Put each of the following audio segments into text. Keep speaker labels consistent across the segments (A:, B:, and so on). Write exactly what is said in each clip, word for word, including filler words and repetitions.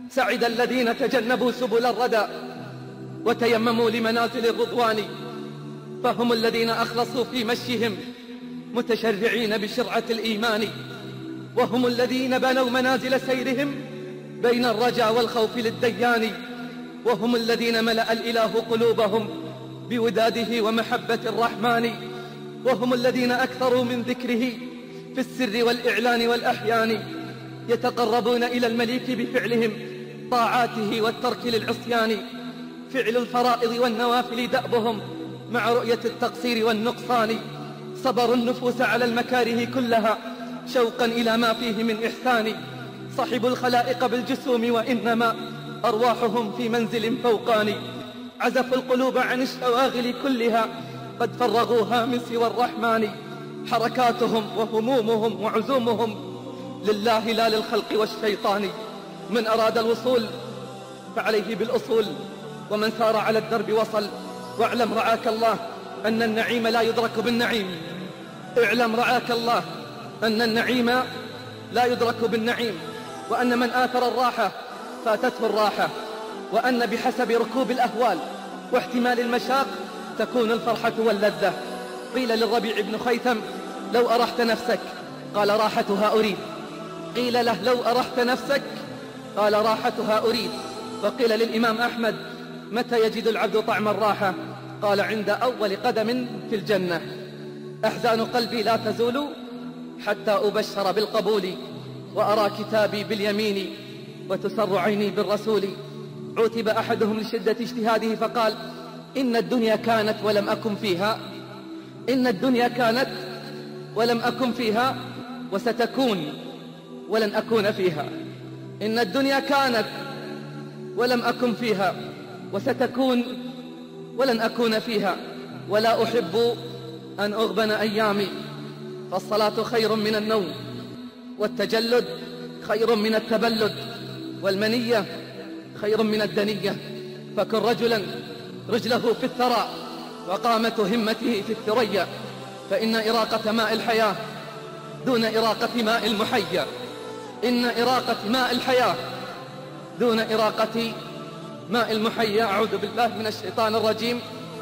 A: سعد الذين تجنبوا سبل الردى وتيمموا لمنازل الرضوان، فهم الذين أخلصوا في مشيهم متشرعين بشرعة الإيمان، وهم الذين بنوا منازل سيرهم بين الرجا والخوف للديان، وهم الذين ملأ الإله قلوبهم بوداده ومحبة الرحمن، وهم الذين أكثروا من ذكره في السر والإعلان والأحيان، يتقربون إلى المليك بفعلهم طاعاته والترك للعصيان، فعل الفرائض والنوافل دأبهم مع رؤية التقصير والنقصان، صبروا النفوس على المكاره كلها شوقا إلى ما فيه من إحسان، صحبوا الخلائق بالجسوم وإنما أرواحهم في منزل فوقاني، عزفوا القلوب عن الشواغل كلها قد فرغوها من سوى الرحمن، حركاتهم وهمومهم وعزومهم لله لا للخلق والشيطان، من أراد الوصول فعليه بالأصول، ومن سار على الدرب وصل، واعلم رعاك الله أن النعيم لا يدرك بالنعيم، اعلم رعاك الله أن النعيم لا يدرك بالنعيم، وأن من آثر الراحة فاتته الراحة، وأن بحسب ركوب الأهوال واحتمال المشاق تكون الفرحة واللذة. قيل للربيع بن خيثم لو أرحت نفسك، قال راحتها أريد. قيل له لو أرحت نفسك، قال راحتها أريد. وقيل للإمام أحمد متى يجد العبد طعم الراحة، قال عند أول قدم في الجنة. أحزان قلبي لا تزول حتى أبشر بالقبول، وأرى كتابي باليمين وتسر عيني بالرسول. عوتب أحدهم لشدة اجتهاده فقال إن الدنيا كانت ولم أكن فيها، إن الدنيا كانت ولم أكن فيها وستكون ولن أكون فيها، إن الدنيا كانت ولم أكن فيها وستكون ولن أكون فيها، ولا أحب أن أغبن أيامي، فالصلاة خير من النوم، والتجلد خير من التبلد، والمنية خير من الدنية، فكن رجلا رجله في الثرى وقامة همته في الثريا، فإن إراقة ماء الحياة دون إراقة ماء المحيا، إن إراقة ماء الحياة دون إراقة ماء المحيا. أعوذ بالله من الشيطان الرجيم.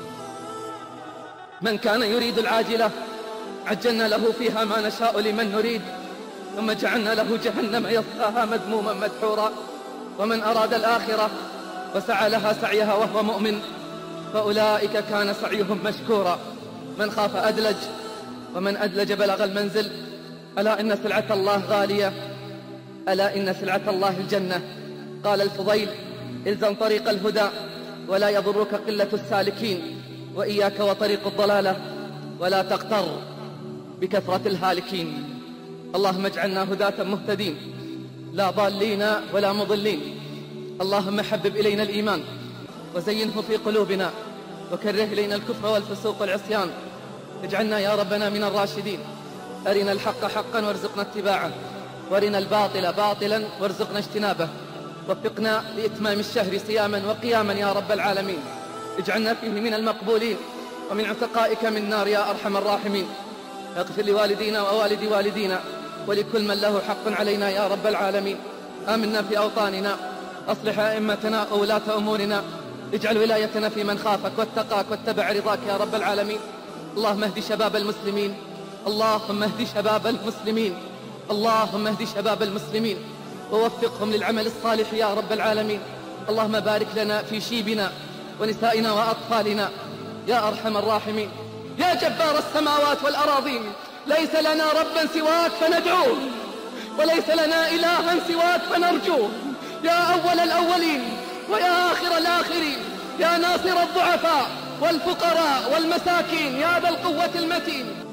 A: من كان يريد العاجلة عجلنا له فيها ما نشاء لمن نريد، ثم جعلنا له جهنم يصلاها مذموما مدحورا. ومن أراد الآخرة وسعى لها سعيها وهو مؤمن فأولئك كان سعيهم مشكورا. من خاف أدلج، ومن أدلج بلغ المنزل. ألا إن سلعة الله غالية، ألا إن سلعة الله الجنة. قال الفضيل إلزم طريق الهدى ولا يضرك قلة السالكين، وإياك وطريق الضلالة ولا تغتر بكثرة الهالكين. اللهم اجعلنا هداة مهتدين لا ضالين ولا مضلين. اللهم حبب إلينا الإيمان وزينه في قلوبنا، وكره إلينا الكفر والفسوق والعصيان. اجعلنا يا ربنا من الراشدين. أرنا الحق حقا وارزقنا اتباعه، وارنا الباطل باطلا وارزقنا اجتنابه. وفقنا لإتمام الشهر صياما وقياما يا رب العالمين. اجعلنا فيه من المقبولين ومن عتقائك من نار يا أرحم الراحمين. اغفر لوالدينا ووالد والدينا ولكل من له حق علينا يا رب العالمين. آمنا في أوطاننا، أصلح أئمتنا وولاة أمورنا، اجعل ولايتنا في من خافك واتقاك واتبع رضاك يا رب العالمين. اللهم اهد شباب المسلمين، اللهم اهد شباب المسلمين، اللهم اهد شباب المسلمين ووفقهم للعمل الصالح يا رب العالمين. اللهم بارك لنا في شيبنا ونسائنا وأطفالنا يا أرحم الراحمين. يا جبار السماوات والأراضين، ليس لنا ربا سواك فندعوه، وليس لنا إلها سواك فنرجوه. يا أول الأولين ويا آخر الآخرين، يا ناصر الضعفاء والفقراء والمساكين، يا ذا القوة المتين.